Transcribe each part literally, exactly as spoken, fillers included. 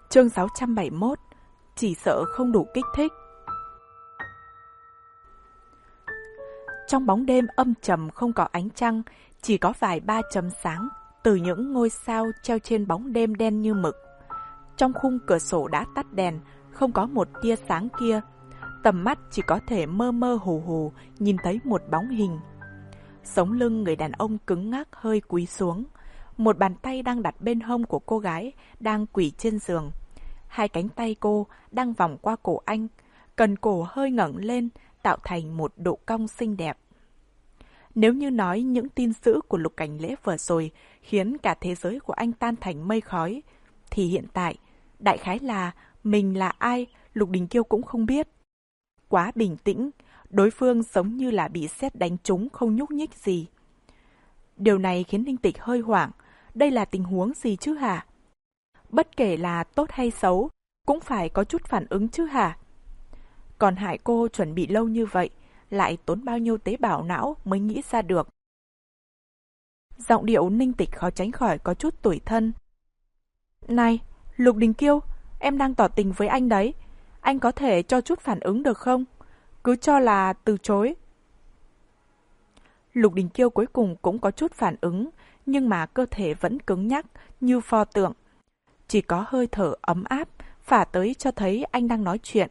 Chương sáu trăm bảy mươi mốt. Chỉ sợ không đủ kích thích. Trong bóng đêm âm trầm không có ánh trăng, chỉ có vài ba chấm sáng từ những ngôi sao treo trên bóng đêm đen như mực. Trong khung cửa sổ đã tắt đèn, không có một tia sáng kia. Tầm mắt chỉ có thể mơ mơ hồ hồ nhìn thấy một bóng hình. Sống lưng người đàn ông cứng ngắc hơi cúi xuống. Một bàn tay đang đặt bên hông của cô gái đang quỳ trên giường. Hai cánh tay cô đang vòng qua cổ anh, cần cổ hơi ngẩng lên tạo thành một độ cong xinh đẹp. Nếu như nói những tin dữ của Lục Cảnh Lễ vừa rồi khiến cả thế giới của anh tan thành mây khói, thì hiện tại, đại khái là mình là ai Lục Đình Kiêu cũng không biết. Quá bình tĩnh, đối phương giống như là bị sét đánh trúng không nhúc nhích gì. Điều này khiến Ninh Tịch hơi hoảng, đây là tình huống gì chứ hả? Bất kể là tốt hay xấu, cũng phải có chút phản ứng chứ hả? Còn hại cô chuẩn bị lâu như vậy, lại tốn bao nhiêu tế bào não mới nghĩ ra được. Giọng điệu Ninh Tịch khó tránh khỏi có chút tủi thân. Này, Lục Đình Kiêu, em đang tỏ tình với anh đấy. Anh có thể cho chút phản ứng được không? Cứ cho là từ chối. Lục Đình Kiêu cuối cùng cũng có chút phản ứng, nhưng mà cơ thể vẫn cứng nhắc như pho tượng. Chỉ có hơi thở ấm áp phả tới cho thấy anh đang nói chuyện.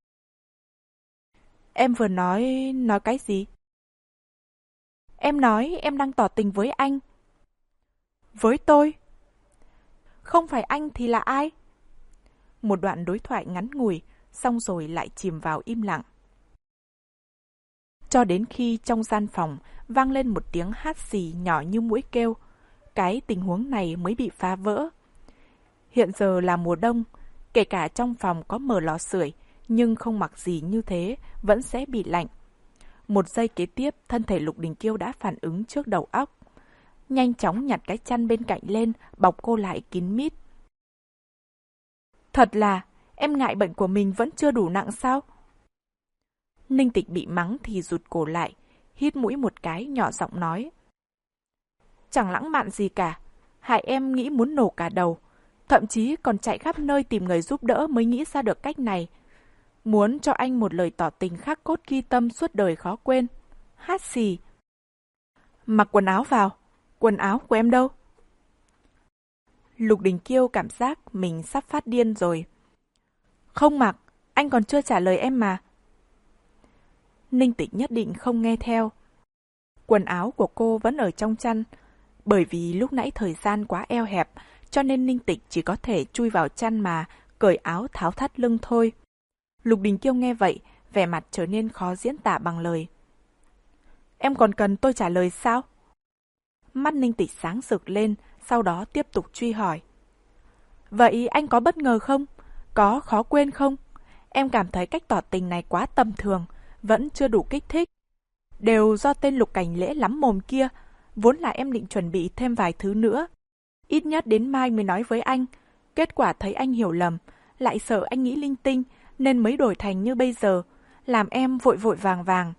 Em vừa nói... nói cái gì? Em nói em đang tỏ tình với anh. Với tôi? Không phải anh thì là ai? Một đoạn đối thoại ngắn ngủi, xong rồi lại chìm vào im lặng. Cho đến khi trong gian phòng vang lên một tiếng hát xì nhỏ như muỗi kêu, cái tình huống này mới bị phá vỡ. Hiện giờ là mùa đông, kể cả trong phòng có mở lò sưởi, nhưng không mặc gì như thế, vẫn sẽ bị lạnh. Một giây kế tiếp, thân thể Lục Đình Kiêu đã phản ứng trước đầu óc. Nhanh chóng nhặt cái chăn bên cạnh lên, bọc cô lại kín mít. Thật là, em ngại bệnh của mình vẫn chưa đủ nặng sao? Ninh Tịch bị mắng thì rụt cổ lại, hít mũi một cái nhỏ giọng nói. Chẳng lãng mạn gì cả, hại em nghĩ muốn nổ cả đầu. Thậm chí còn chạy khắp nơi tìm người giúp đỡ mới nghĩ ra được cách này. Muốn cho anh một lời tỏ tình khắc cốt ghi tâm suốt đời khó quên. Hát xì. Mặc quần áo vào. Quần áo của em đâu? Lục Đình Kiêu cảm giác mình sắp phát điên rồi. Không mặc, anh còn chưa trả lời em mà. Ninh Tịch nhất định không nghe theo. Quần áo của cô vẫn ở trong chăn. Bởi vì lúc nãy thời gian quá eo hẹp, cho nên Ninh Tịch chỉ có thể chui vào chăn mà cởi áo tháo thắt lưng thôi. Lục Đình Kiêu nghe vậy, vẻ mặt trở nên khó diễn tả bằng lời. Em còn cần tôi trả lời sao? Mắt Ninh Tịch sáng rực lên, sau đó tiếp tục truy hỏi. Vậy anh có bất ngờ không? Có khó quên không? Em cảm thấy cách tỏ tình này quá tầm thường, vẫn chưa đủ kích thích. Đều do tên Lục Cảnh Lễ lắm mồm kia, vốn là em định chuẩn bị thêm vài thứ nữa. Ít nhất đến mai mới nói với anh. Kết quả thấy anh hiểu lầm, lại sợ anh nghĩ linh tinh, nên mới đổi thành như bây giờ, làm em vội vội vàng vàng.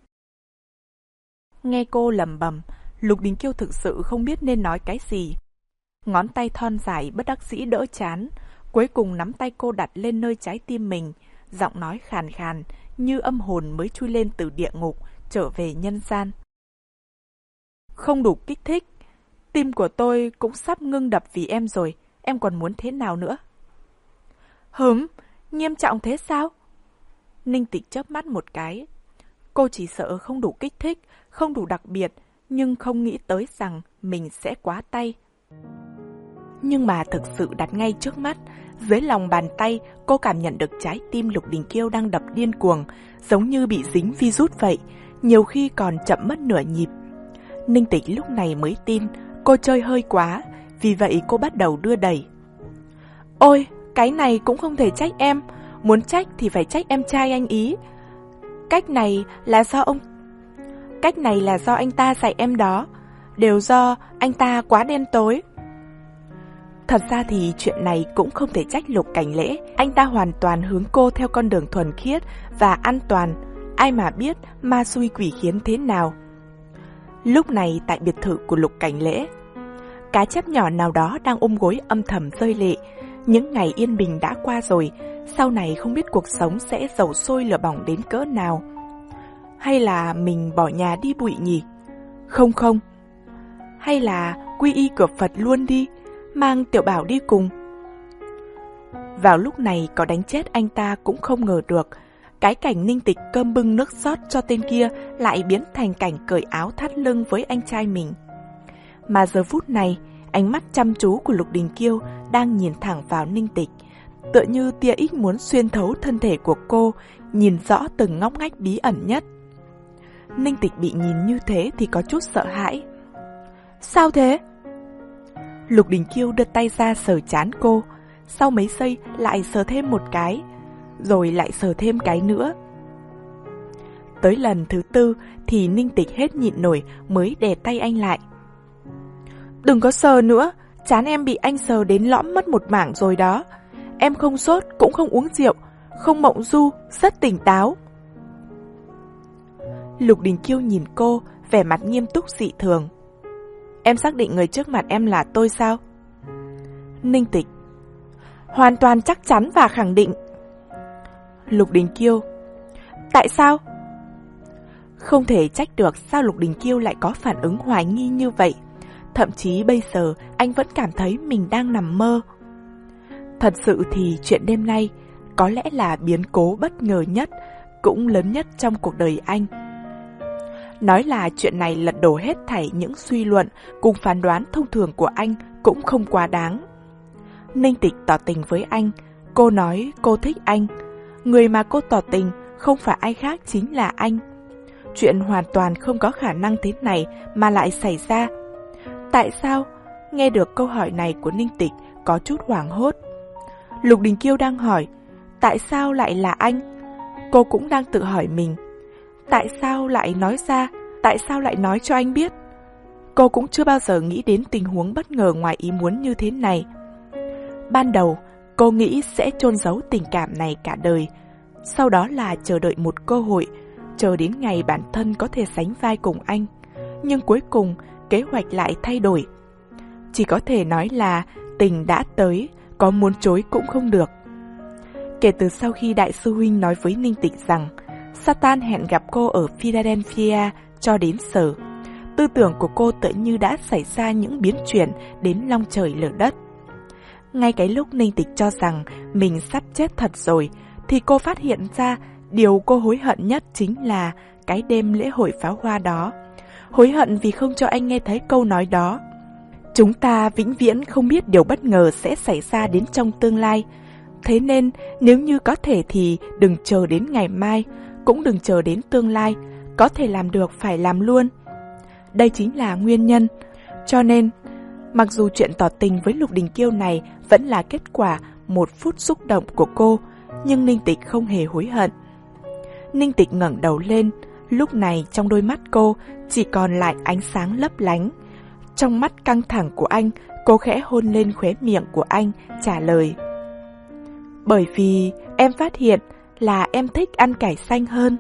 Nghe cô lẩm bẩm, Lục Đình Kiêu thực sự không biết nên nói cái gì. Ngón tay thon dài bất đắc dĩ đỡ chán, cuối cùng nắm tay cô đặt lên nơi trái tim mình, giọng nói khàn khàn, như âm hồn mới chui lên từ địa ngục, trở về nhân gian. Không đủ kích thích, tim của tôi cũng sắp ngưng đập vì em rồi, em còn muốn thế nào nữa? Hửm, nghiêm trọng thế sao? Ninh Tịch chớp mắt một cái. Cô chỉ sợ không đủ kích thích, không đủ đặc biệt, nhưng không nghĩ tới rằng mình sẽ quá tay. Nhưng mà thực sự đặt ngay trước mắt, dưới lòng bàn tay cô cảm nhận được trái tim Lục Đình Kiêu đang đập điên cuồng, giống như bị dính virus vậy, nhiều khi còn chậm mất nửa nhịp. Ninh Tịch lúc này mới tin cô chơi hơi quá, vì vậy cô bắt đầu đưa đẩy. Ôi, cái này cũng không thể trách em, muốn trách thì phải trách em trai anh ý. Cách này là do ông... Cách này là do anh ta dạy em đó, đều do anh ta quá đen tối. Thật ra thì chuyện này cũng không thể trách Lục Cảnh Lễ, anh ta hoàn toàn hướng cô theo con đường thuần khiết và an toàn, ai mà biết ma xui quỷ khiến thế nào. Lúc này tại biệt thự của Lục Cảnh Lễ, cá chép nhỏ nào đó đang ôm gối âm thầm rơi lệ, Những ngày yên bình đã qua rồi, sau này không biết cuộc sống sẽ dầu sôi lửa bỏng đến cỡ nào. Hay là mình bỏ nhà đi bụi nhỉ? Không không. Hay là quy y cửa Phật luôn đi, mang Tiểu Bảo đi cùng. Vào lúc này có đánh chết anh ta cũng không ngờ được, cái cảnh Ninh Tịch cơm bưng nước rót cho tên kia lại biến thành cảnh cởi áo thắt lưng với anh trai mình. Mà giờ phút này, ánh mắt chăm chú của Lục Đình Kiêu đang nhìn thẳng vào Ninh Tịch, tựa như tia ích muốn xuyên thấu thân thể của cô, nhìn rõ từng ngóc ngách bí ẩn nhất. Ninh Tịch bị nhìn như thế thì có chút sợ hãi. Sao thế? Lục Đình Kiêu đưa tay ra sờ trán cô, sau mấy giây lại sờ thêm một cái, rồi lại sờ thêm cái nữa. Tới lần thứ tư thì Ninh Tịch hết nhịn nổi mới đè tay anh lại. Đừng có sờ nữa, trán em bị anh sờ đến lõm mất một mảng rồi đó. Em không sốt, cũng không uống rượu, không mộng du, rất tỉnh táo. Lục Đình Kiêu nhìn cô, vẻ mặt nghiêm túc dị thường. Em xác định người trước mặt em là tôi sao? Ninh Tịch: Hoàn toàn chắc chắn và khẳng định. Lục Đình Kiêu: Tại sao? Không thể trách được sao Lục Đình Kiêu lại có phản ứng hoài nghi như vậy. Thậm chí bây giờ anh vẫn cảm thấy mình đang nằm mơ. Thật sự thì chuyện đêm nay có lẽ là biến cố bất ngờ nhất, cũng lớn nhất trong cuộc đời anh. Nói là chuyện này lật đổ hết thảy những suy luận cùng phán đoán thông thường của anh cũng không quá đáng. Ninh Tịch tỏ tình với anh, cô nói cô thích anh. Người mà cô tỏ tình không phải ai khác chính là anh. Chuyện hoàn toàn không có khả năng thế này mà lại xảy ra. Tại sao? Nghe được câu hỏi này của Ninh Tịch có chút hoảng hốt. Lục Đình Kiêu đang hỏi, tại sao lại là anh? Cô cũng đang tự hỏi mình, tại sao lại nói ra, tại sao lại nói cho anh biết? Cô cũng chưa bao giờ nghĩ đến tình huống bất ngờ ngoài ý muốn như thế này. Ban đầu, cô nghĩ sẽ chôn giấu tình cảm này cả đời, sau đó là chờ đợi một cơ hội, chờ đến ngày bản thân có thể sánh vai cùng anh. Nhưng cuối cùng, kế hoạch lại thay đổi. Chỉ có thể nói là tình đã tới, có muốn chối cũng không được. Kể từ sau khi Đại sư Huynh nói với Ninh Tịch rằng Satan hẹn gặp cô ở Philadelphia cho đến giờ, tư tưởng của cô tự như đã xảy ra những biến chuyển đến long trời lở đất. Ngay cái lúc Ninh Tịch cho rằng mình sắp chết thật rồi, thì cô phát hiện ra điều cô hối hận nhất chính là cái đêm lễ hội pháo hoa đó. Hối hận vì không cho anh nghe thấy câu nói đó. Chúng ta vĩnh viễn không biết điều bất ngờ sẽ xảy ra đến trong tương lai. Thế nên nếu như có thể thì đừng chờ đến ngày mai, cũng đừng chờ đến tương lai. Có thể làm được phải làm luôn. Đây chính là nguyên nhân. Cho nên, mặc dù chuyện tỏ tình với Lục Đình Kiêu này vẫn là kết quả một phút xúc động của cô, nhưng Ninh Tịch không hề hối hận. Ninh Tịch ngẩng đầu lên, lúc này trong đôi mắt cô chỉ còn lại ánh sáng lấp lánh. Trong mắt căng thẳng của anh, cô khẽ hôn lên khóe miệng của anh, trả lời. Bởi vì em phát hiện là em thích ăn cải xanh hơn.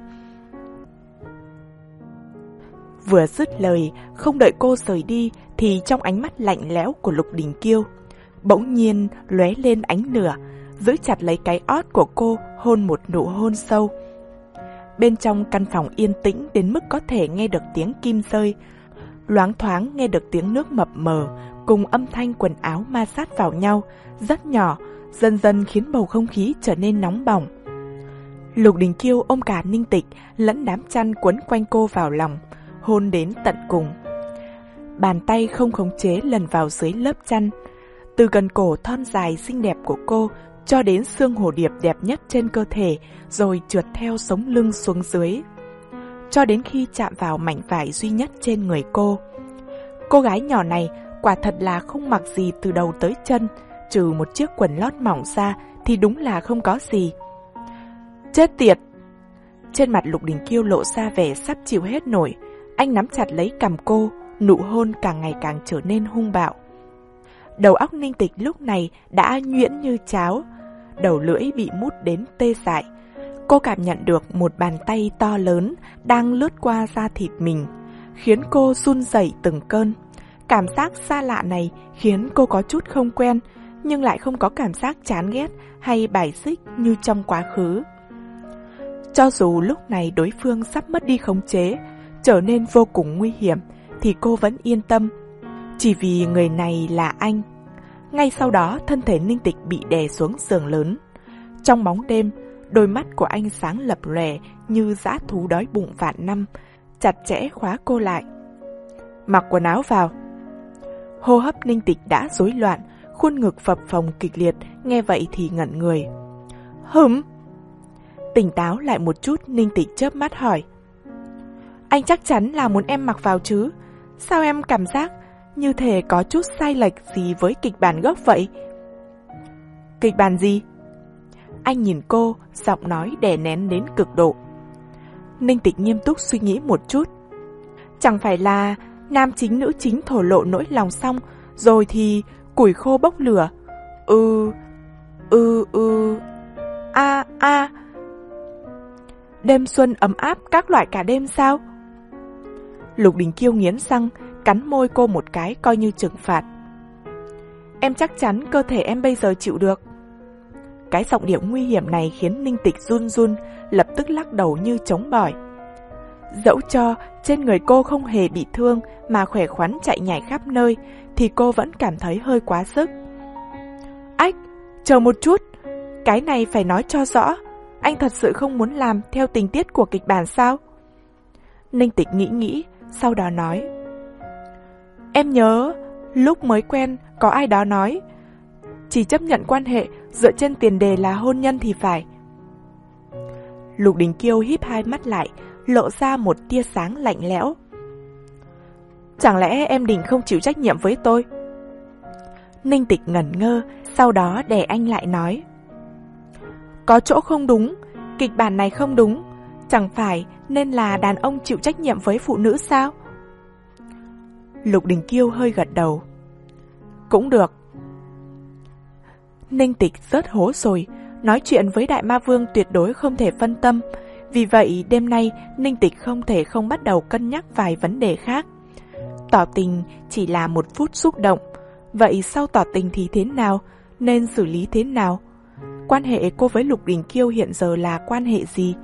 Vừa dứt lời, không đợi cô rời đi, thì trong ánh mắt lạnh lẽo của Lục Đình Kiêu, bỗng nhiên lóe lên ánh lửa, giữ chặt lấy cái ót của cô, hôn một nụ hôn sâu. Bên trong căn phòng yên tĩnh đến mức có thể nghe được tiếng kim rơi, loáng thoáng nghe được tiếng nước mập mờ, cùng âm thanh quần áo ma sát vào nhau, rất nhỏ, dần dần khiến bầu không khí trở nên nóng bỏng. Lục Đình Kiêu ôm cả Ninh Tịch lẫn đám chăn quấn quanh cô vào lòng, hôn đến tận cùng. Bàn tay không khống chế lần vào dưới lớp chăn, từ gần cổ thon dài xinh đẹp của cô cho đến xương hồ điệp đẹp nhất trên cơ thể, rồi trượt theo sống lưng xuống dưới, cho đến khi chạm vào mảnh vải duy nhất trên người cô. Cô gái nhỏ này quả thật là không mặc gì từ đầu tới chân, trừ một chiếc quần lót mỏng ra thì đúng là không có gì. Chết tiệt! Trên mặt Lục Đình Kiêu lộ ra vẻ sắp chịu hết nổi. Anh nắm chặt lấy cằm cô, nụ hôn càng ngày càng trở nên hung bạo. Đầu óc Ninh Tịch lúc này đã nhuyễn như cháo, đầu lưỡi bị mút đến tê dại. Cô cảm nhận được một bàn tay to lớn đang lướt qua da thịt mình, khiến cô run rẩy từng cơn. Cảm giác xa lạ này khiến cô có chút không quen, nhưng lại không có cảm giác chán ghét hay bài xích như trong quá khứ. Cho dù lúc này đối phương sắp mất đi khống chế, trở nên vô cùng nguy hiểm, thì cô vẫn yên tâm, chỉ vì người này là anh. Ngay sau đó, thân thể Ninh Tịch bị đè xuống giường lớn. Trong bóng đêm, đôi mắt của anh sáng lập lòe như dã thú đói bụng vạn năm, chặt chẽ khóa cô lại. Mặc quần áo vào. Hô hấp Ninh Tịch đã rối loạn, khuôn ngực phập phồng kịch liệt, nghe vậy thì ngẩn người. Hửm? Tỉnh táo lại một chút, Ninh Tịch chớp mắt hỏi. Anh chắc chắn là muốn em mặc vào chứ? Sao em cảm giác như thể có chút sai lệch gì với kịch bản gốc vậy? Kịch bản gì? Anh nhìn cô, giọng nói đè nén đến cực độ. Ninh Tịch nghiêm túc suy nghĩ một chút. Chẳng phải là nam chính nữ chính thổ lộ nỗi lòng xong, rồi thì củi khô bốc lửa. Ừ, ừ, ừ, a, a. Đêm xuân ấm áp các loại cả đêm sao? Lục Đình Kiêu nghiến răng, cắn môi cô một cái coi như trừng phạt. Em chắc chắn cơ thể em bây giờ chịu được. Cái giọng điệu nguy hiểm này khiến Ninh Tịch run run, lập tức lắc đầu như chống bỏi. Dẫu cho trên người cô không hề bị thương mà khỏe khoắn chạy nhảy khắp nơi, thì cô vẫn cảm thấy hơi quá sức. Ách, chờ một chút, cái này phải nói cho rõ. Anh thật sự không muốn làm theo tình tiết của kịch bản sao? Ninh Tịch nghĩ nghĩ, sau đó nói. Em nhớ, lúc mới quen có ai đó nói, chỉ chấp nhận quan hệ dựa trên tiền đề là hôn nhân thì phải. Lục Đình Kiêu híp hai mắt lại, lộ ra một tia sáng lạnh lẽo. Chẳng lẽ em định không chịu trách nhiệm với tôi? Ninh Tịch ngẩn ngơ, sau đó đè anh lại nói. Có chỗ không đúng, kịch bản này không đúng, chẳng phải nên là đàn ông chịu trách nhiệm với phụ nữ sao? Lục Đình Kiêu hơi gật đầu. Cũng được. Ninh Tịch rớt hố rồi, nói chuyện với Đại Ma Vương tuyệt đối không thể phân tâm. Vì vậy đêm nay Ninh Tịch không thể không bắt đầu cân nhắc vài vấn đề khác. Tỏ tình chỉ là một phút xúc động, vậy sau tỏ tình thì thế nào, nên xử lý thế nào? Quan hệ cô với Lục Đình Kiêu hiện giờ là quan hệ gì?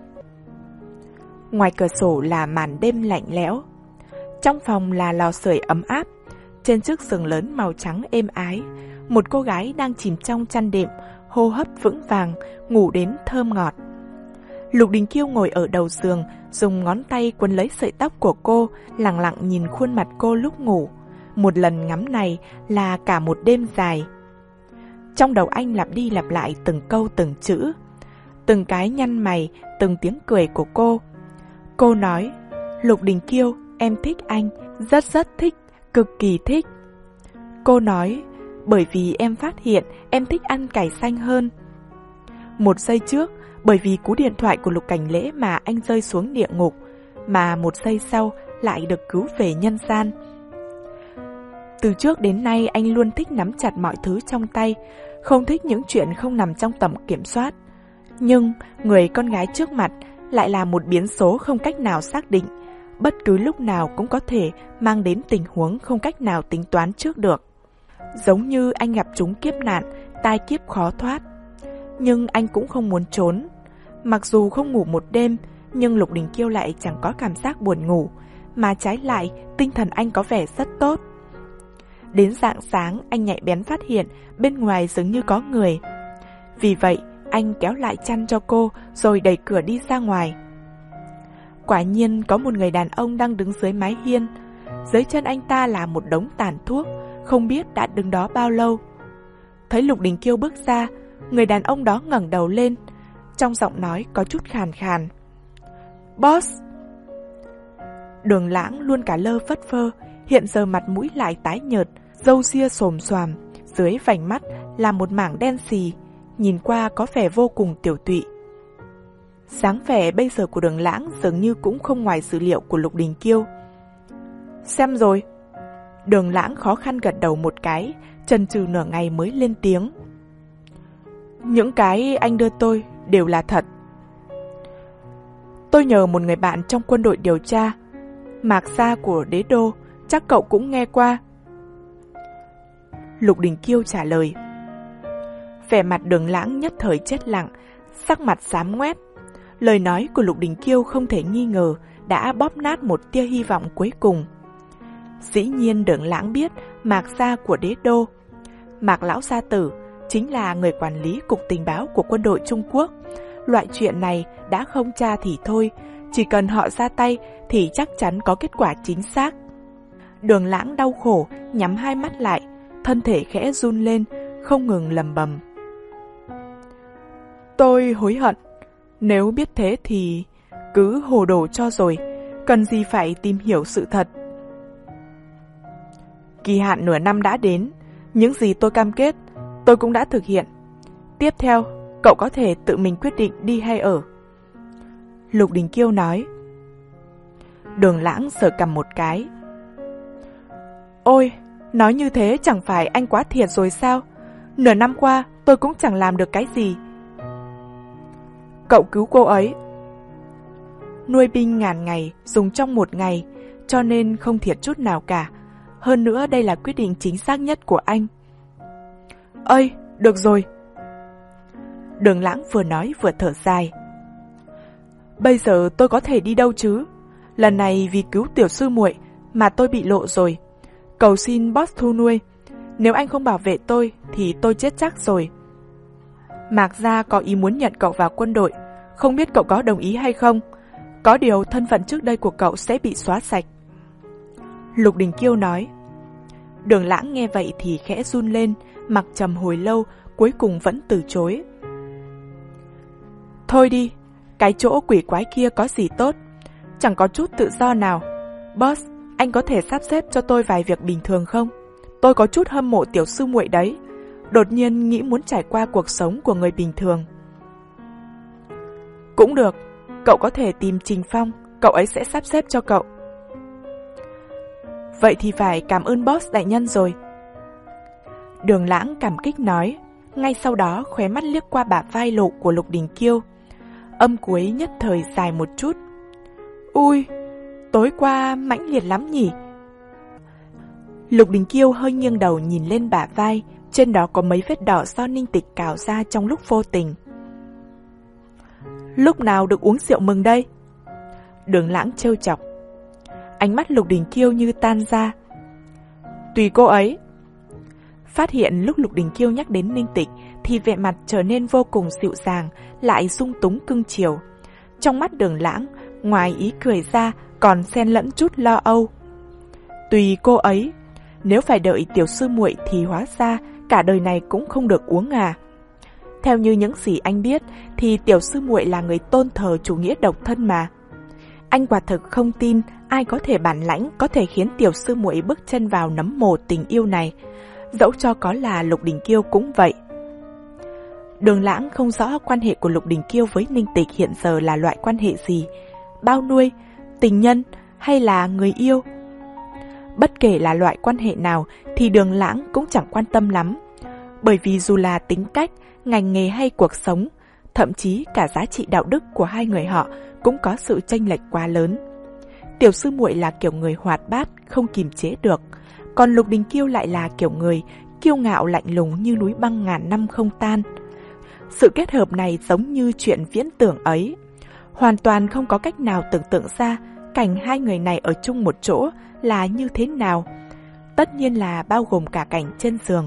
Ngoài cửa sổ là màn đêm lạnh lẽo, trong phòng là lò sưởi ấm áp. Trên chiếc giường lớn màu trắng êm ái, một cô gái đang chìm trong chăn đệm, hô hấp vững vàng, ngủ đến thơm ngọt. Lục Đình Kiêu ngồi ở đầu giường, dùng ngón tay quấn lấy sợi tóc của cô, lặng lặng nhìn khuôn mặt cô lúc ngủ. Một lần ngắm này là cả một đêm dài. Trong đầu anh lặp đi lặp lại từng câu từng chữ, từng cái nhăn mày, từng tiếng cười của cô. Cô nói, Lục Đình Kiêu, em thích anh, rất rất thích, cực kỳ thích. Cô nói, bởi vì em phát hiện em thích ăn cải xanh hơn. Một giây trước, bởi vì cú điện thoại của Lục Cảnh Lễ mà anh rơi xuống địa ngục, mà một giây sau lại được cứu về nhân gian. Từ trước đến nay anh luôn thích nắm chặt mọi thứ trong tay, không thích những chuyện không nằm trong tầm kiểm soát. Nhưng người con gái trước mặt lại là một biến số không cách nào xác định, bất cứ lúc nào cũng có thể mang đến tình huống không cách nào tính toán trước được. Giống như anh gặp trúng kiếp nạn, tai kiếp khó thoát. Nhưng anh cũng không muốn trốn. Mặc dù không ngủ một đêm, nhưng Lục Đình Kiêu lại chẳng có cảm giác buồn ngủ, mà trái lại tinh thần anh có vẻ rất tốt. Đến rạng sáng anh nhạy bén phát hiện bên ngoài dường như có người. Vì vậy anh kéo lại chăn cho cô rồi đẩy cửa đi ra ngoài. Quả nhiên có một người đàn ông đang đứng dưới mái hiên. Dưới chân anh ta là một đống tàn thuốc, không biết đã đứng đó bao lâu. Thấy Lục Đình Kiêu bước ra, người đàn ông đó ngẩng đầu lên, trong giọng nói có chút khàn khàn. Boss! Đường Lãng luôn cả lơ phất phơ, hiện giờ mặt mũi lại tái nhợt, râu ria xồm xoàm, dưới vành mắt là một mảng đen xì, nhìn qua có vẻ vô cùng tiểu tụy. Dáng vẻ bây giờ của Đường Lãng dường như cũng không ngoài dữ liệu của Lục Đình Kiêu. Xem rồi. Đường Lãng khó khăn gật đầu một cái, chần chừ nửa ngày mới lên tiếng. Những cái anh đưa tôi đều là thật. Tôi nhờ một người bạn trong quân đội điều tra, Mạc Gia của Đế Đô, chắc cậu cũng nghe qua. Lục Đình Kiêu trả lời. Vẻ mặt Đường Lãng nhất thời chết lặng, sắc mặt xám ngoét. Lời nói của Lục Đình Kiêu không thể nghi ngờ đã bóp nát một tia hy vọng cuối cùng. Dĩ nhiên Đường Lãng biết Mạc gia của đế đô. Mạc lão gia tử chính là người quản lý cục tình báo của quân đội Trung Quốc. Loại chuyện này đã không tra thì thôi, chỉ cần họ ra tay thì chắc chắn có kết quả chính xác. Đường Lãng đau khổ, nhắm hai mắt lại, thân thể khẽ run lên, không ngừng lầm bầm. Tôi hối hận, nếu biết thế thì cứ hồ đồ cho rồi, cần gì phải tìm hiểu sự thật. Kỳ hạn nửa năm đã đến, những gì tôi cam kết, tôi cũng đã thực hiện. Tiếp theo, cậu có thể tự mình quyết định đi hay ở. Lục Đình Kiêu nói. Đường Lãng sờ cằm một cái. Ôi, nói như thế chẳng phải anh quá thiệt rồi sao? Nửa năm qua tôi cũng chẳng làm được cái gì. Cậu cứu cô ấy. Nuôi binh ngàn ngày, dùng trong một ngày, cho nên không thiệt chút nào cả. Hơn nữa đây là quyết định chính xác nhất của anh. Ơi, được rồi. Đường Lãng vừa nói vừa thở dài. Bây giờ tôi có thể đi đâu chứ? Lần này vì cứu tiểu sư muội mà tôi bị lộ rồi. Cầu xin boss thu nuôi, nếu anh không bảo vệ tôi thì tôi chết chắc rồi. Mạc gia có ý muốn nhận cậu vào quân đội, không biết cậu có đồng ý hay không? Có điều thân phận trước đây của cậu sẽ bị xóa sạch. Lục Đình Kiêu nói. Đường Lãng nghe vậy thì khẽ run lên, mặc trầm hồi lâu, cuối cùng vẫn từ chối. Thôi đi, cái chỗ quỷ quái kia có gì tốt, chẳng có chút tự do nào. Boss, anh có thể sắp xếp cho tôi vài việc bình thường không? Tôi có chút hâm mộ tiểu sư muội đấy, đột nhiên nghĩ muốn trải qua cuộc sống của người bình thường. Cũng được, cậu có thể tìm Trình Phong, cậu ấy sẽ sắp xếp cho cậu. Vậy thì phải cảm ơn boss đại nhân rồi. Đường Lãng cảm kích nói, ngay sau đó khóe mắt liếc qua bả vai lộ của Lục Đình Kiêu. Âm cuối nhất thời dài một chút. Ui, tối qua mãnh liệt lắm nhỉ? Lục Đình Kiêu hơi nghiêng đầu nhìn lên bả vai, trên đó có mấy vết đỏ do Ninh Tịch cào ra trong lúc vô tình. Lúc nào được uống rượu mừng đây? Đường Lãng trêu chọc. Ánh mắt Lục Đình Kiêu như tan ra. Tùy cô ấy. Phát hiện lúc Lục Đình Kiêu nhắc đến Ninh Tịch thì vẻ mặt trở nên vô cùng dịu dàng, lại sung túng cưng chiều. Trong mắt Đường Lãng, ngoài ý cười ra còn xen lẫn chút lo âu. Tùy cô ấy, nếu phải đợi tiểu sư muội thì hóa ra cả đời này cũng không được uống à. Theo như những gì anh biết thì tiểu sư muội là người tôn thờ chủ nghĩa độc thân mà. Anh quả thực không tin ai có thể bản lãnh có thể khiến tiểu sư muội bước chân vào nấm mồ tình yêu này, dẫu cho có là Lục Đình Kiêu cũng vậy. Đường Lãng không rõ quan hệ của Lục Đình Kiêu với Ninh Tịch hiện giờ là loại quan hệ gì, bao nuôi, tình nhân hay là người yêu. Bất kể là loại quan hệ nào thì Đường Lãng cũng chẳng quan tâm lắm, bởi vì dù là tính cách, ngành nghề hay cuộc sống, thậm chí cả giá trị đạo đức của hai người họ cũng có sự chênh lệch quá lớn. Tiểu sư muội là kiểu người hoạt bát, không kiềm chế được, còn Lục Đình Kiêu lại là kiểu người kiêu ngạo lạnh lùng như núi băng ngàn năm không tan. Sự kết hợp này giống như chuyện viễn tưởng ấy, hoàn toàn không có cách nào tưởng tượng ra cảnh hai người này ở chung một chỗ là như thế nào. Tất nhiên là bao gồm cả cảnh trên giường.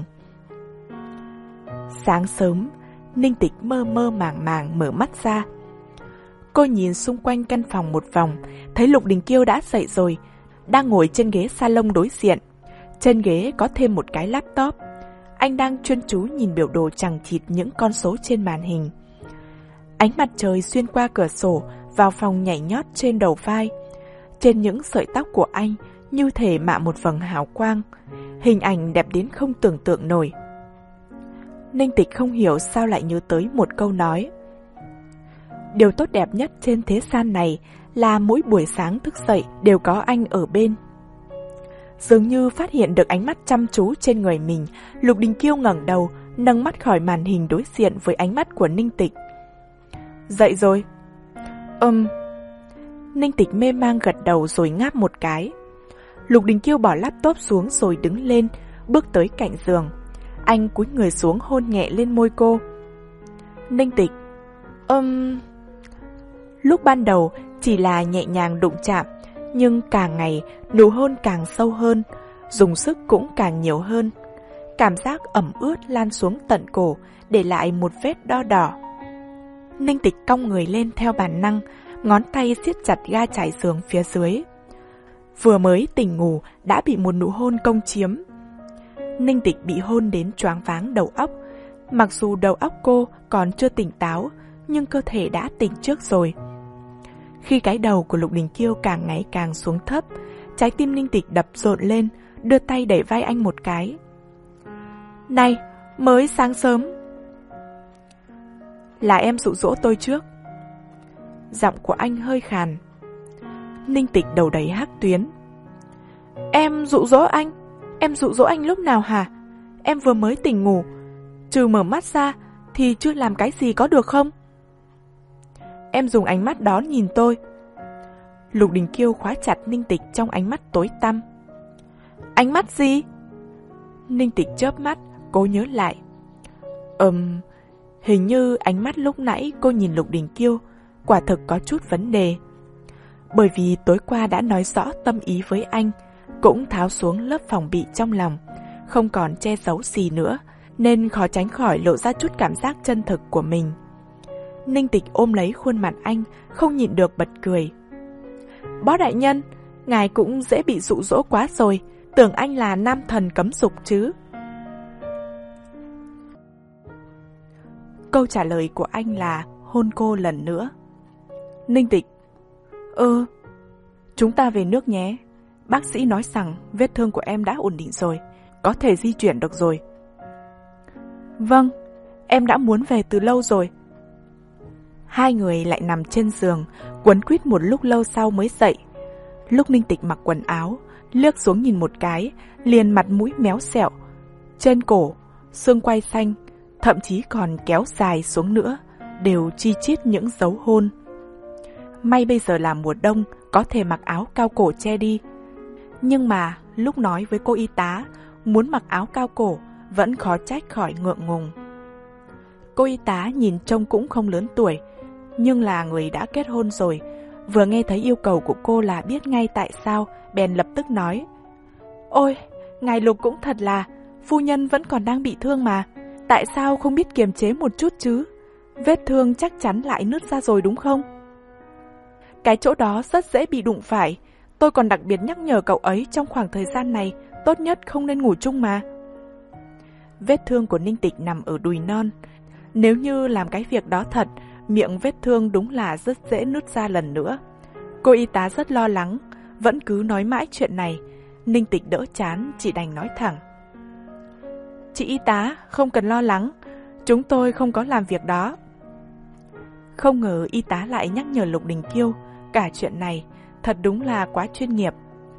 Sáng sớm, Ninh Tịch mơ mơ màng màng mở mắt ra. Cô nhìn xung quanh căn phòng một vòng, thấy Lục Đình Kiêu đã dậy rồi, đang ngồi trên ghế salon đối diện. Trên ghế có thêm một cái laptop. Anh đang chuyên chú nhìn biểu đồ chằng chịt những con số trên màn hình. Ánh mặt trời xuyên qua cửa sổ vào phòng nhảy nhót trên đầu vai. Trên những sợi tóc của anh như thể mạ một vầng hào quang. Hình ảnh đẹp đến không tưởng tượng nổi. Ninh Tịch không hiểu sao lại nhớ tới một câu nói. Điều tốt đẹp nhất trên thế gian này là mỗi buổi sáng thức dậy đều có anh ở bên. Dường như phát hiện được ánh mắt chăm chú trên người mình, Lục Đình Kiêu ngẩng đầu, nâng mắt khỏi màn hình đối diện với ánh mắt của Ninh Tịch. Dậy rồi. Ừm. Ninh Tịch mê mang gật đầu rồi ngáp một cái. Lục Đình Kiêu bỏ laptop xuống rồi đứng lên, bước tới cạnh giường. Anh cúi người xuống hôn nhẹ lên môi cô. Ninh Tịch, ừm... Lúc ban đầu chỉ là nhẹ nhàng đụng chạm, nhưng càng ngày nụ hôn càng sâu hơn, dùng sức cũng càng nhiều hơn. Cảm giác ẩm ướt lan xuống tận cổ, để lại một vết đo đỏ. Ninh Tịch cong người lên theo bản năng, ngón tay siết chặt ga trải giường phía dưới. Vừa mới tỉnh ngủ đã bị một nụ hôn công chiếm. Ninh Tịch bị hôn đến choáng váng đầu óc. Mặc dù đầu óc cô còn chưa tỉnh táo, nhưng cơ thể đã tỉnh trước rồi. Khi cái đầu của Lục Đình Kiêu càng ngày càng xuống thấp, trái tim Ninh Tịch đập rộn lên, đưa tay đẩy vai anh một cái. Này, mới sáng sớm. Là em dụ dỗ tôi trước. Giọng của anh hơi khàn. Ninh Tịch đầu đầy hắc tuyến. Em dụ dỗ anh? Em dụ dỗ anh lúc nào hả? Em vừa mới tỉnh ngủ, trừ mở mắt ra thì chưa làm cái gì có được không? Em dùng ánh mắt đó nhìn tôi. Lục Đình Kiêu khóa chặt Ninh Tịch trong ánh mắt tối tăm. Ánh mắt gì? Ninh Tịch chớp mắt, cố nhớ lại. Ừm, hình như ánh mắt lúc nãy cô nhìn Lục Đình Kiêu quả thực có chút vấn đề. Bởi vì tối qua đã nói rõ tâm ý với anh, cũng tháo xuống lớp phòng bị trong lòng, không còn che giấu gì nữa, nên khó tránh khỏi lộ ra chút cảm giác chân thực của mình. Ninh Tịch ôm lấy khuôn mặt anh, không nhịn được bật cười. Bó đại nhân, ngài cũng dễ bị dụ dỗ quá rồi, tưởng anh là nam thần cấm dục chứ. Câu trả lời của anh là hôn cô lần nữa. Ninh Tịch, Ừ, chúng ta về nước nhé. Bác sĩ nói rằng vết thương của em đã ổn định rồi, có thể di chuyển được rồi. Vâng, em đã muốn về từ lâu rồi. Hai người lại nằm trên giường, quấn quýt một lúc lâu sau mới dậy. Lúc Ninh Tịch mặc quần áo, liếc xuống nhìn một cái, liền mặt mũi méo xẹo. Trên cổ, xương quai xanh, thậm chí còn kéo dài xuống nữa, đều chi chít những dấu hôn. May bây giờ là mùa đông, có thể mặc áo cao cổ che đi. Nhưng mà lúc nói với cô y tá muốn mặc áo cao cổ, vẫn khó trách khỏi ngượng ngùng. Cô y tá nhìn trông cũng không lớn tuổi, nhưng là người đã kết hôn rồi. Vừa nghe thấy yêu cầu của cô là biết ngay tại sao, bèn lập tức nói. Ôi, ngài Lục cũng thật là, phu nhân vẫn còn đang bị thương mà, tại sao không biết kiềm chế một chút chứ? Vết thương chắc chắn lại nứt ra rồi đúng không? Cái chỗ đó rất dễ bị đụng phải, tôi còn đặc biệt nhắc nhở cậu ấy trong khoảng thời gian này tốt nhất không nên ngủ chung mà. Vết thương của Ninh Tịch nằm ở đùi non. Nếu như làm cái việc đó thật, miệng vết thương đúng là rất dễ nứt ra lần nữa. Cô y tá rất lo lắng, vẫn cứ nói mãi chuyện này. Ninh Tịch đỡ chán, chỉ đành nói thẳng. Chị y tá, không cần lo lắng, chúng tôi không có làm việc đó. Không ngờ y tá lại nhắc nhở Lục Đình Kiêu, cả chuyện này thật đúng là quá chuyên nghiệp.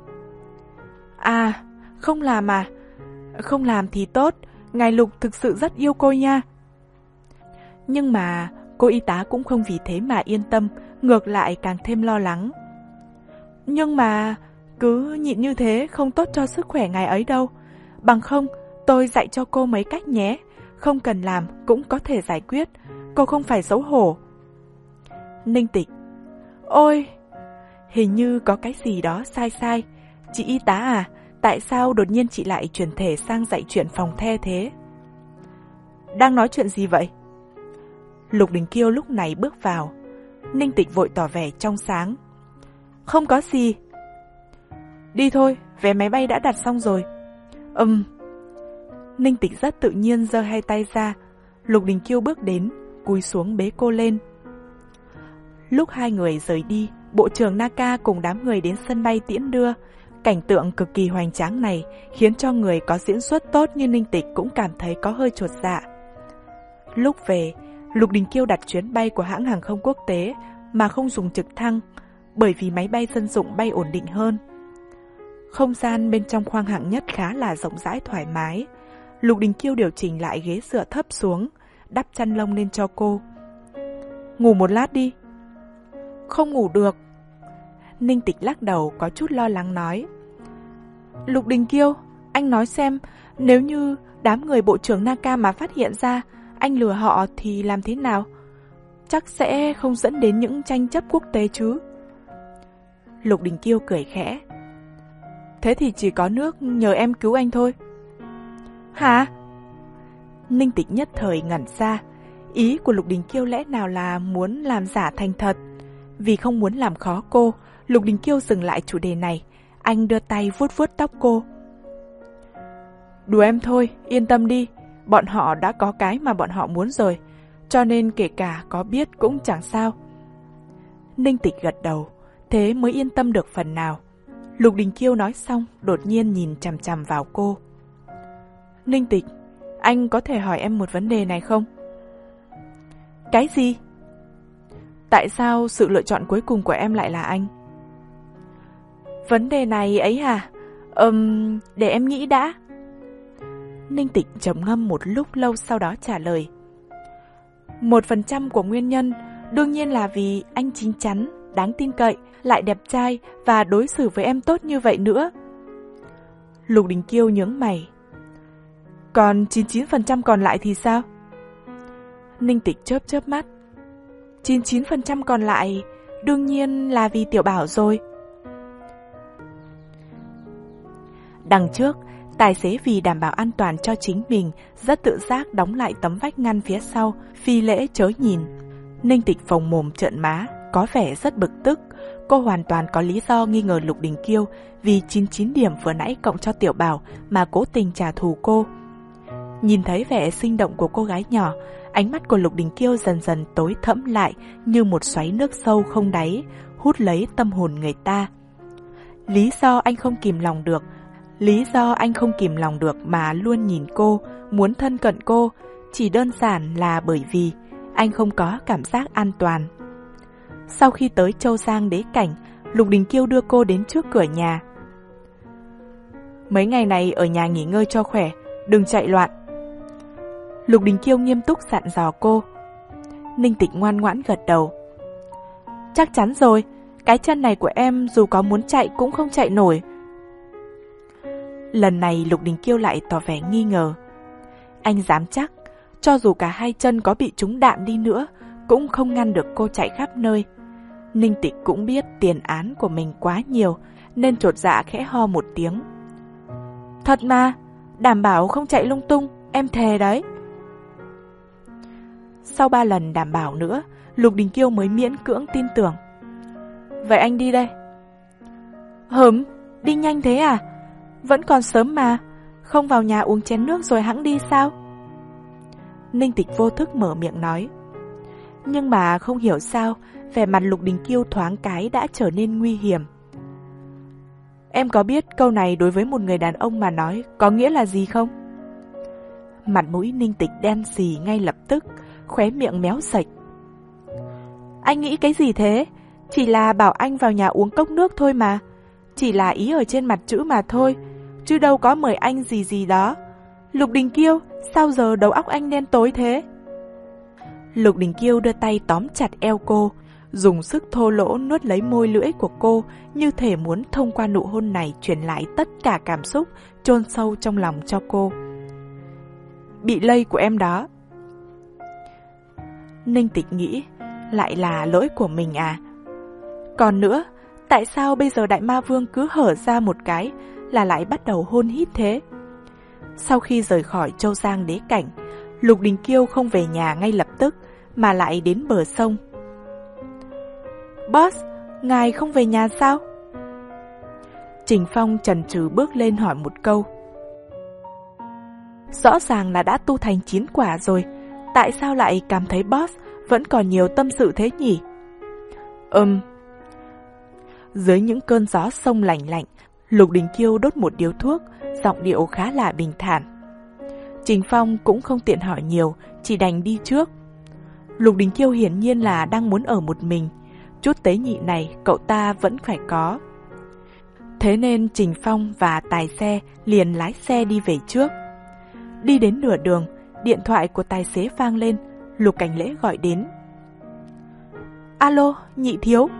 À, không làm à? Không làm thì tốt, ngài Lục thực sự rất yêu cô nha. Nhưng mà cô y tá cũng không vì thế mà yên tâm, ngược lại càng thêm lo lắng. Nhưng mà cứ nhịn như thế không tốt cho sức khỏe ngài ấy đâu. Bằng không, tôi dạy cho cô mấy cách nhé, không cần làm cũng có thể giải quyết, cô không phải xấu hổ. Ninh Tịch, ôi, hình như có cái gì đó sai sai. Chị y tá à, tại sao đột nhiên chị lại chuyển thể sang dạy chuyện phòng the thế? Đang nói chuyện gì vậy? Lục Đình Kiêu lúc này bước vào. Ninh Tịch vội tỏ vẻ trong sáng. Không có gì. Đi thôi, vé máy bay đã đặt xong rồi. Ừm. Ninh Tịch rất tự nhiên giơ hai tay ra. Lục Đình Kiêu bước đến, cúi xuống bế cô lên. Lúc hai người rời đi, Bộ trưởng Naka cùng đám người đến sân bay tiễn đưa. Cảnh tượng cực kỳ hoành tráng này khiến cho người có diễn xuất tốt như Ninh Tịch cũng cảm thấy có hơi chột dạ. Lúc về, Lục Đình Kiêu đặt chuyến bay của hãng hàng không quốc tế mà không dùng trực thăng, bởi vì máy bay dân dụng bay ổn định hơn. Không gian bên trong khoang hạng nhất khá là rộng rãi thoải mái. Lục Đình Kiêu điều chỉnh lại ghế dựa thấp xuống, đắp chăn lông lên cho cô. Ngủ một lát đi. Không ngủ được. Ninh Tịch lắc đầu có chút lo lắng nói. Lục Đình Kiêu, anh nói xem, nếu như đám người bộ trưởng Naka mà phát hiện ra anh lừa họ thì làm thế nào? Chắc sẽ không dẫn đến những tranh chấp quốc tế chứ. Lục Đình Kiêu cười khẽ. Thế thì chỉ có nước nhờ em cứu anh thôi. Hả? Ninh Tịch nhất thời ngẩn ra. Ý của Lục Đình Kiêu lẽ nào là muốn làm giả thành thật? Vì không muốn làm khó cô, Lục Đình Kiêu dừng lại chủ đề này. Anh đưa tay vuốt vuốt tóc cô. Đùa em thôi, yên tâm đi. Bọn họ đã có cái mà bọn họ muốn rồi, cho nên kể cả có biết cũng chẳng sao. Ninh Tịch gật đầu, thế mới yên tâm được phần nào. Lục Đình Kiêu nói xong, đột nhiên nhìn chằm chằm vào cô. Ninh Tịch, anh có thể hỏi em một vấn đề này không? Cái gì? Tại sao sự lựa chọn cuối cùng của em lại là anh? Vấn đề này ấy hả? Ừm, để em nghĩ đã. Ninh Tịch trầm ngâm một lúc lâu sau đó trả lời. Một phần trăm của nguyên nhân đương nhiên là vì anh chín chắn, đáng tin cậy, lại đẹp trai và đối xử với em tốt như vậy nữa. Lục Đình Kiêu nhướng mày. Còn chín mươi chín phần trăm còn lại thì sao? Ninh Tịch chớp chớp mắt. chín mươi chín phần trăm còn lại đương nhiên là vì Tiểu Bảo rồi. Đằng trước, tài xế vì đảm bảo an toàn cho chính mình rất tự giác đóng lại tấm vách ngăn phía sau, phi lễ chớ nhìn. Ninh Tịch phồng mồm trợn má, có vẻ rất bực tức. Cô hoàn toàn có lý do nghi ngờ Lục Đình Kiêu vì chín mươi chín điểm vừa nãy cộng cho Tiểu Bảo mà cố tình trả thù cô. Nhìn thấy vẻ sinh động của cô gái nhỏ, ánh mắt của Lục Đình Kiêu dần dần tối thẫm lại như một xoáy nước sâu không đáy, hút lấy tâm hồn người ta. Lý do anh không kìm lòng được, lý do anh không kìm lòng được mà luôn nhìn cô, muốn thân cận cô, chỉ đơn giản là bởi vì anh không có cảm giác an toàn. Sau khi tới Châu Giang Đế Cảnh, Lục Đình Kiêu đưa cô đến trước cửa nhà. Mấy ngày này ở nhà nghỉ ngơi cho khỏe, đừng chạy loạn. Lục Đình Kiêu nghiêm túc dặn dò cô. Ninh Tịch ngoan ngoãn gật đầu. Chắc chắn rồi, cái chân này của em dù có muốn chạy cũng không chạy nổi. Lần này Lục Đình Kiêu lại tỏ vẻ nghi ngờ. Anh dám chắc, cho dù cả hai chân có bị trúng đạn đi nữa, cũng không ngăn được cô chạy khắp nơi. Ninh Tịch cũng biết tiền án của mình quá nhiều, nên chột dạ khẽ ho một tiếng. Thật mà, đảm bảo không chạy lung tung, em thề đấy. Sau ba lần đảm bảo nữa, Lục Đình Kiêu mới miễn cưỡng tin tưởng. Vậy anh đi đây. Hửm, đi nhanh thế à? Vẫn còn sớm mà, không vào nhà uống chén nước rồi hẵng đi sao? Ninh Tịch vô thức mở miệng nói. Nhưng mà không hiểu sao, vẻ mặt Lục Đình Kiêu thoáng cái đã trở nên nguy hiểm. Em có biết câu này đối với một người đàn ông mà nói có nghĩa là gì không? Mặt mũi Ninh Tịch đen xì ngay lập tức, khóe miệng méo sạch. Anh nghĩ cái gì thế? Chỉ là bảo anh vào nhà uống cốc nước thôi mà. Chỉ là ý ở trên mặt chữ mà thôi, chứ đâu có mời anh gì gì đó. Lục Đình Kiêu, sao giờ đầu óc anh đen tối thế? Lục Đình Kiêu đưa tay tóm chặt eo cô, dùng sức thô lỗ nuốt lấy môi lưỡi của cô, như thể muốn thông qua nụ hôn này truyền lại tất cả cảm xúc chôn sâu trong lòng cho cô. Bị lây của em đó. Ninh Tịch nghĩ, lại là lỗi của mình à? Còn nữa, tại sao bây giờ Đại Ma Vương cứ hở ra một cái là lại bắt đầu hôn hít thế? Sau khi rời khỏi Châu Giang Đế Cảnh, Lục Đình Kiêu không về nhà ngay lập tức mà lại đến bờ sông. Boss, ngài không về nhà sao? Trình Phong chần chừ bước lên hỏi một câu. Rõ ràng là đã tu thành chín quả rồi, tại sao lại cảm thấy boss vẫn còn nhiều tâm sự thế nhỉ? Ừm. Dưới những cơn gió sông lạnh lạnh, Lục Đình Kiêu đốt một điếu thuốc, giọng điệu khá là bình thản. Trình Phong cũng không tiện hỏi nhiều, chỉ đành đi trước. Lục Đình Kiêu hiển nhiên là đang muốn ở một mình, chút tế nhị này cậu ta vẫn phải có. Thế nên Trình Phong và tài xe liền lái xe đi về trước. Đi đến nửa đường, điện thoại của tài xế vang lên, Lục Cảnh Lễ gọi đến. Alo, nhị thiếu.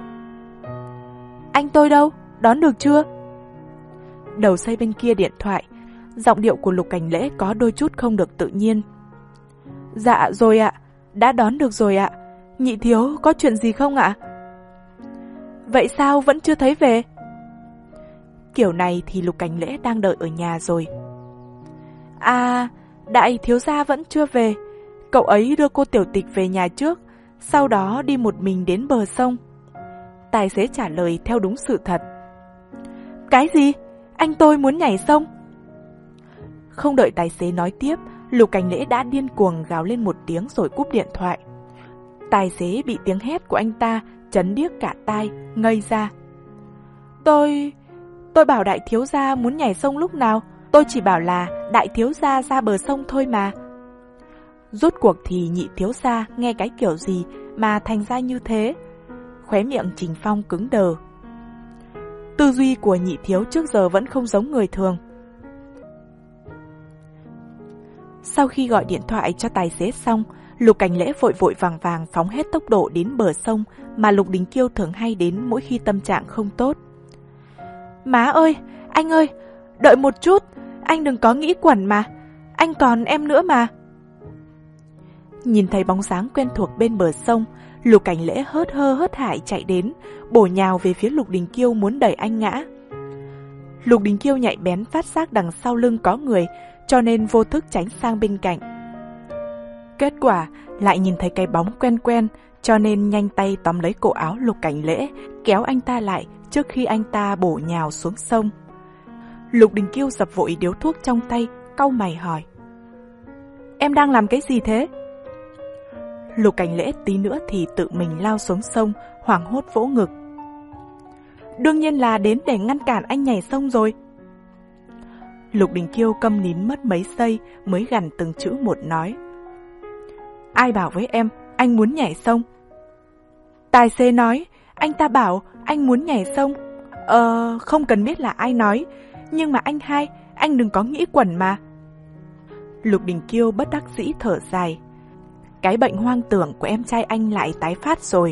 Anh tôi đâu? Đón được chưa? Đầu dây bên kia điện thoại, Giọng điệu của Lục Cảnh Lễ có đôi chút không được tự nhiên. Dạ rồi ạ, đã đón được rồi ạ. Nhị thiếu có chuyện gì không ạ? Vậy sao vẫn chưa thấy về? Kiểu này thì Lục Cảnh Lễ đang đợi ở nhà rồi. À, đại thiếu gia vẫn chưa về. Cậu ấy đưa cô Tiểu Tịch về nhà trước, sau đó đi một mình đến bờ sông. Tài xế trả lời theo đúng sự thật. Cái gì? Anh tôi muốn nhảy sông? Không đợi tài xế nói tiếp, Lục Cảnh Lễ đã điên cuồng gào lên một tiếng rồi cúp điện thoại. Tài xế bị tiếng hét của anh ta chấn điếc cả tai, ngây ra. Tôi... tôi bảo đại thiếu gia muốn nhảy sông lúc nào? Tôi chỉ bảo là đại thiếu gia ra bờ sông thôi mà. Rốt cuộc thì nhị thiếu gia nghe cái kiểu gì mà thành ra như thế? Khóe miệng Trình Phong cứng đờ. Tư duy của nhị thiếu trước giờ vẫn không giống người thường. Sau khi gọi điện thoại cho tài xế xong, Lục Cảnh Lễ vội vội vàng vàng phóng hết tốc độ đến bờ sông mà Lục Đình Kiêu thường hay đến mỗi khi tâm trạng không tốt. Má ơi, anh ơi, đợi một chút, anh đừng có nghĩ quẩn mà, anh còn em nữa mà. Nhìn thấy bóng dáng quen thuộc bên bờ sông, Lục Cảnh Lễ hớt hơ hớt hải chạy đến, bổ nhào về phía Lục Đình Kiêu muốn đẩy anh ngã. Lục Đình Kiêu nhạy bén phát giác đằng sau lưng có người, cho nên vô thức tránh sang bên cạnh. Kết quả lại nhìn thấy cái bóng quen quen, cho nên nhanh tay tóm lấy cổ áo Lục Cảnh Lễ, kéo anh ta lại trước khi anh ta bổ nhào xuống sông. Lục Đình Kiêu dập vội điếu thuốc trong tay, cau mày hỏi. Em đang làm cái gì thế? Lục Cảnh Lễ tí nữa thì tự mình lao xuống sông, hoảng hốt vỗ ngực. Đương nhiên là đến để ngăn cản anh nhảy sông rồi. Lục Đình Kiêu câm nín mất mấy giây mới gằn từng chữ một nói. Ai bảo với em, anh muốn nhảy sông? Tài xế nói, anh ta bảo anh muốn nhảy sông. Ờ, không cần biết là ai nói, nhưng mà anh hai, anh đừng có nghĩ quẩn mà. Lục Đình Kiêu bất đắc dĩ thở dài. Cái bệnh hoang tưởng của em trai anh lại tái phát rồi.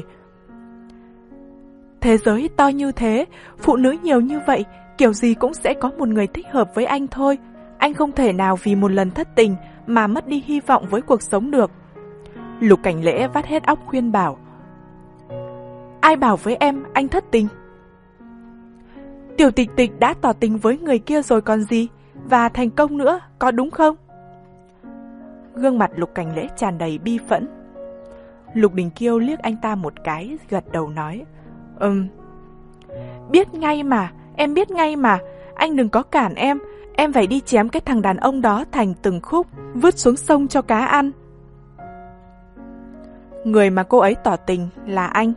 Thế giới to như thế, phụ nữ nhiều như vậy, kiểu gì cũng sẽ có một người thích hợp với anh thôi. Anh không thể nào vì một lần thất tình mà mất đi hy vọng với cuộc sống được. Lục Cảnh Lễ vắt hết óc khuyên bảo. Ai bảo với em anh thất tình? Tiểu Tịch Tịch đã tỏ tình với người kia rồi còn gì, và thành công nữa, có đúng không? Gương mặt Lục Cảnh Lễ tràn đầy bi phẫn. Lục Đình Kiêu liếc anh ta một cái, gật đầu nói. Ừm. Biết ngay mà, em biết ngay mà, anh đừng có cản em, em phải đi chém cái thằng đàn ông đó thành từng khúc, vứt xuống sông cho cá ăn. Người mà cô ấy tỏ tình là anh.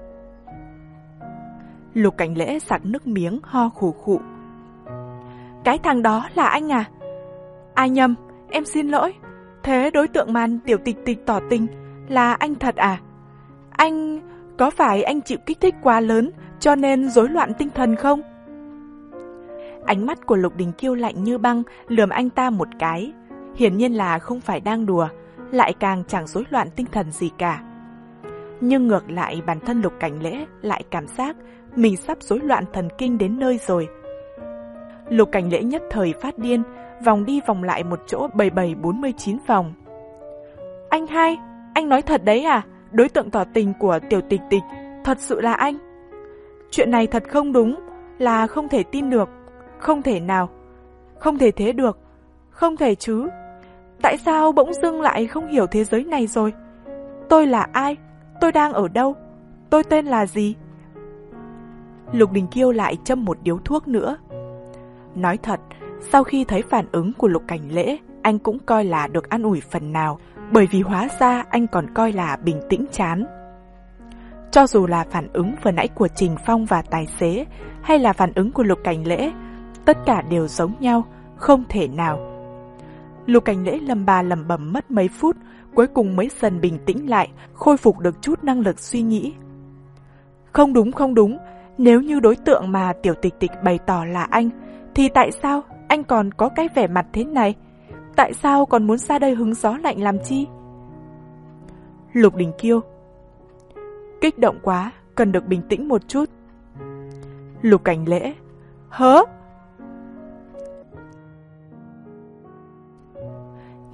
Lục Cảnh Lễ sặc nước miếng, ho khủ khụ. Cái thằng đó là anh à? À nhầm, em xin lỗi. Thế đối tượng mà Tiểu Tịch Tịch tỏ tình là anh thật à? Anh... có phải anh chịu kích thích quá lớn cho nên rối loạn tinh thần không? Ánh mắt của Lục Đình Kiêu lạnh như băng, lườm anh ta một cái. Hiển nhiên là không phải đang đùa, lại càng chẳng rối loạn tinh thần gì cả. Nhưng ngược lại bản thân Lục Cảnh Lễ lại cảm giác mình sắp rối loạn thần kinh đến nơi rồi. Lục Cảnh Lễ nhất thời phát điên, vòng đi vòng lại một chỗ bảy bảy bốn mươi chín vòng. Anh hai, anh nói thật đấy à? Đối tượng tỏ tình của Tiểu Tịch Tịch thật sự là anh? Chuyện này thật không đúng, là không thể tin được. Không thể nào, không thể thế được, không thể chứ. Tại sao bỗng dưng lại không hiểu thế giới này rồi? Tôi là ai? Tôi đang ở đâu? Tôi tên là gì? Lục Đình Kiêu lại châm một điếu thuốc nữa. Nói thật, sau khi thấy phản ứng của Lục Cảnh Lễ, anh cũng coi là được an ủi phần nào, bởi vì hóa ra anh còn coi là bình tĩnh chán. Cho dù là phản ứng vừa nãy của Trình Phong và tài xế, hay là phản ứng của Lục Cảnh Lễ, tất cả đều giống nhau, không thể nào. Lục Cảnh Lễ lầm bà lầm bầm mất mấy phút, cuối cùng mới dần bình tĩnh lại, khôi phục được chút năng lực suy nghĩ. Không đúng, không đúng, nếu như đối tượng mà Tiểu Tịch Tịch bày tỏ là anh, thì tại sao anh còn có cái vẻ mặt thế này? Tại sao còn muốn ra đây hứng gió lạnh làm chi? Lục Đình Kiêu. Kích động quá, cần được bình tĩnh một chút. Lục Cảnh Lễ. Hớ?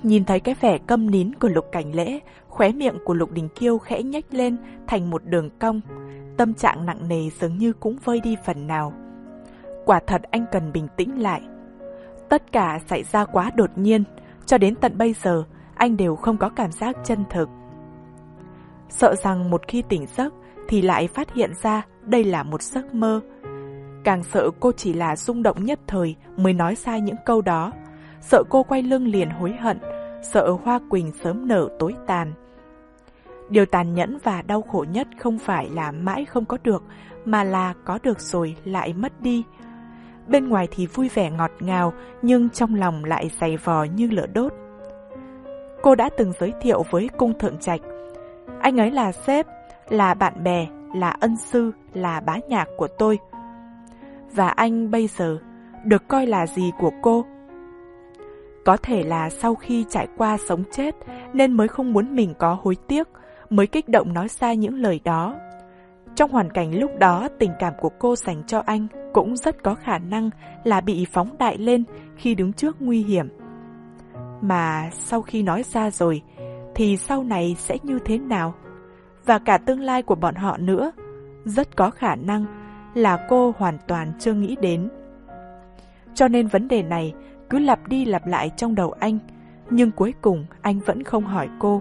Nhìn thấy cái vẻ câm nín của Lục Cảnh Lễ, khóe miệng của Lục Đình Kiêu khẽ nhếch lên thành một đường cong. Tâm trạng nặng nề dường như cũng vơi đi phần nào. Quả thật anh cần bình tĩnh lại. Tất cả xảy ra quá đột nhiên, cho đến tận bây giờ anh đều không có cảm giác chân thực. Sợ rằng một khi tỉnh giấc thì lại phát hiện ra đây là một giấc mơ. Càng sợ cô chỉ là rung động nhất thời mới nói ra những câu đó. Sợ cô quay lưng liền hối hận, sợ hoa quỳnh sớm nở tối tàn. Điều tàn nhẫn và đau khổ nhất không phải là mãi không có được, mà là có được rồi lại mất đi. Bên ngoài thì vui vẻ ngọt ngào, nhưng trong lòng lại dày vò như lửa đốt. Cô đã từng giới thiệu với cung thượng trạch. Anh ấy là sếp, là bạn bè, là ân sư, là bá nhạc của tôi. Và anh bây giờ được coi là gì của cô? Có thể là sau khi trải qua sống chết nên mới không muốn mình có hối tiếc, mới kích động nói ra những lời đó. Trong hoàn cảnh lúc đó, tình cảm của cô dành cho anh cũng rất có khả năng là bị phóng đại lên khi đứng trước nguy hiểm. Mà sau khi nói ra rồi, thì sau này sẽ như thế nào? Và cả tương lai của bọn họ nữa, rất có khả năng là cô hoàn toàn chưa nghĩ đến. Cho nên vấn đề này cứ lặp đi lặp lại trong đầu anh, nhưng cuối cùng anh vẫn không hỏi cô.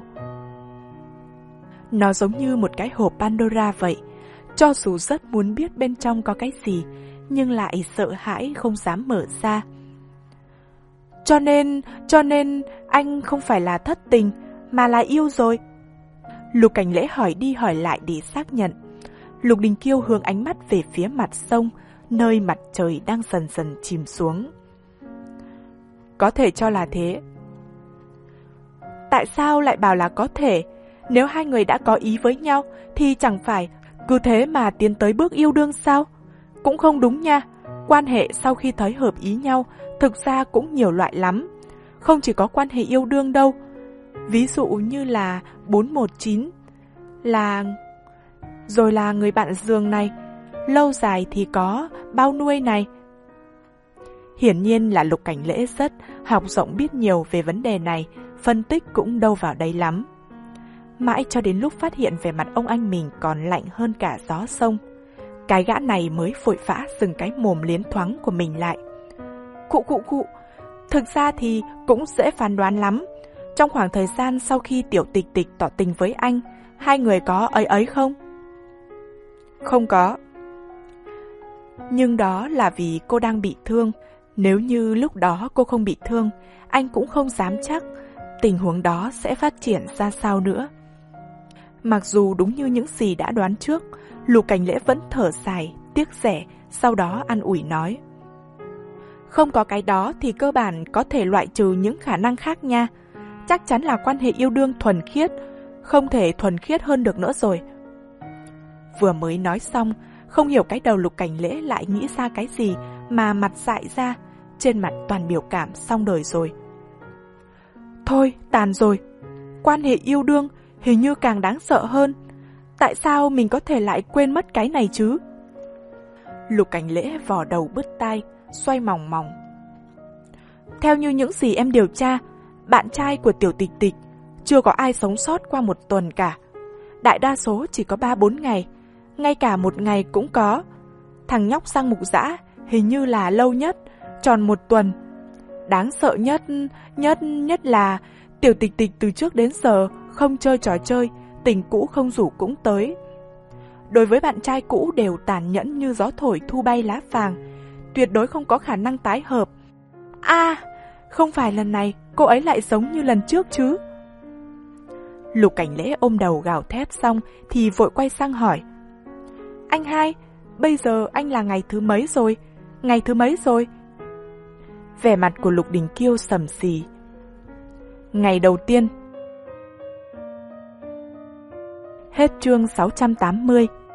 Nó giống như một cái hộp Pandora vậy, cho dù rất muốn biết bên trong có cái gì, nhưng lại sợ hãi không dám mở ra. Cho nên, cho nên anh không phải là thất tình, mà là yêu rồi. Lục Cảnh Lễ hỏi đi hỏi lại để xác nhận. Lục Đình Kiêu hướng ánh mắt về phía mặt sông, nơi mặt trời đang dần dần chìm xuống. Có thể cho là thế. Tại sao lại bảo là có thể? Nếu hai người đã có ý với nhau thì chẳng phải cứ thế mà tiến tới bước yêu đương sao? Cũng không đúng nha. Quan hệ sau khi thấy hợp ý nhau thực ra cũng nhiều loại lắm. Không chỉ có quan hệ yêu đương đâu. Ví dụ như là bốn một chín, là... rồi là người bạn giường này. Lâu dài thì có bao nuôi này. Hiển nhiên là Lục Cảnh Lễ rất học rộng biết nhiều về vấn đề này, phân tích cũng đâu vào đấy lắm. Mãi cho đến lúc phát hiện về mặt ông anh mình còn lạnh hơn cả gió sông, cái gã này mới vội vã dừng cái mồm liến thoáng của mình lại. Cụ cụ cụ, thực ra thì cũng dễ phán đoán lắm. Trong khoảng thời gian sau khi Tiểu Tịch Tịch tỏ tình với anh, hai người có ấy ấy không? Không có. Nhưng đó là vì cô đang bị thương. Nếu như lúc đó cô không bị thương, anh cũng không dám chắc tình huống đó sẽ phát triển ra sao nữa. Mặc dù đúng như những gì đã đoán trước, Lục Cảnh Lễ vẫn thở dài, tiếc rẻ, sau đó an ủi nói. Không có cái đó thì cơ bản có thể loại trừ những khả năng khác nha. Chắc chắn là quan hệ yêu đương thuần khiết, không thể thuần khiết hơn được nữa rồi. Vừa mới nói xong, không hiểu cái đầu Lục Cảnh Lễ lại nghĩ ra cái gì mà mặt dại ra, trên mặt toàn biểu cảm xong đời rồi. Thôi, tàn rồi. Quan hệ yêu đương hình như càng đáng sợ hơn. Tại sao mình có thể lại quên mất cái này chứ? Lục Cảnh Lễ vò đầu bứt tai, xoay mòng mòng. Theo như những gì em điều tra, bạn trai của Tiểu Tịch Tịch chưa có ai sống sót qua một tuần cả. Đại đa số chỉ có ba bốn ngày, ngay cả một ngày cũng có. Thằng nhóc sang Mục Dã hình như là lâu nhất, tròn một tuần. Đáng sợ nhất, nhất, nhất là Tiểu Tịch Tịch từ trước đến giờ không chơi trò chơi, tình cũ không rủ cũng tới. Đối với bạn trai cũ đều tàn nhẫn như gió thổi thu bay lá vàng, tuyệt đối không có khả năng tái hợp. À, không phải lần này cô ấy lại giống như lần trước chứ? Lục Cảnh Lễ ôm đầu gào thét xong thì vội quay sang hỏi. Anh hai, bây giờ anh là ngày thứ mấy rồi? Ngày thứ mấy rồi? Vẻ mặt của Lục Đình Kiêu sầm xì. Ngày đầu tiên. Hết chương sáu trăm tám mươi.